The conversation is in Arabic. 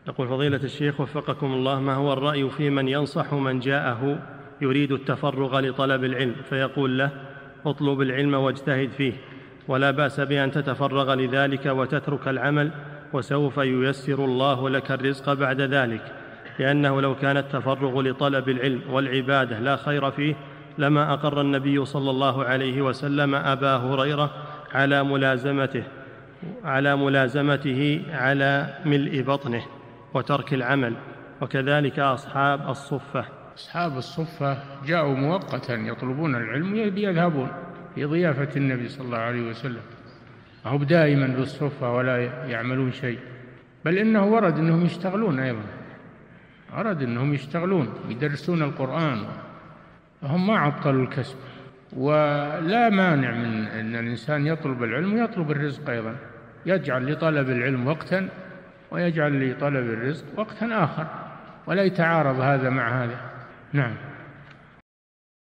يقول فضيلة الشيخ وفقكم الله، ما هو الرأي في من ينصح من جاءه يريد التفرغ لطلب العلم فيقول له اطلب العلم واجتهد فيه، ولا بأس بأن تتفرغ لذلك وتترك العمل، وسوف ييسر الله لك الرزق بعد ذلك، لأنه لو كان التفرغ لطلب العلم والعبادة لا خير فيه لما أقر النبي صلى الله عليه وسلم أبا هريرة على ملازمته على ملء بطنه وترك العمل، وكذلك أصحاب الصفة جاءوا مؤقتا يطلبون العلم يذهبون في ضيافة النبي صلى الله عليه وسلم، هم دائما بالصفة ولا يعملون شيء، بل إنه ورد أنهم يشتغلون أيضا، ورد أنهم يشتغلون يدرسون القرآن، هم ما عطلوا الكسب. ولا مانع من أن الإنسان يطلب العلم ويطلب الرزق أيضا، يجعل لطلب العلم وقتا ويجعل لطلب الرزق وقتا آخر، ولا يتعارض هذا مع هذا. نعم.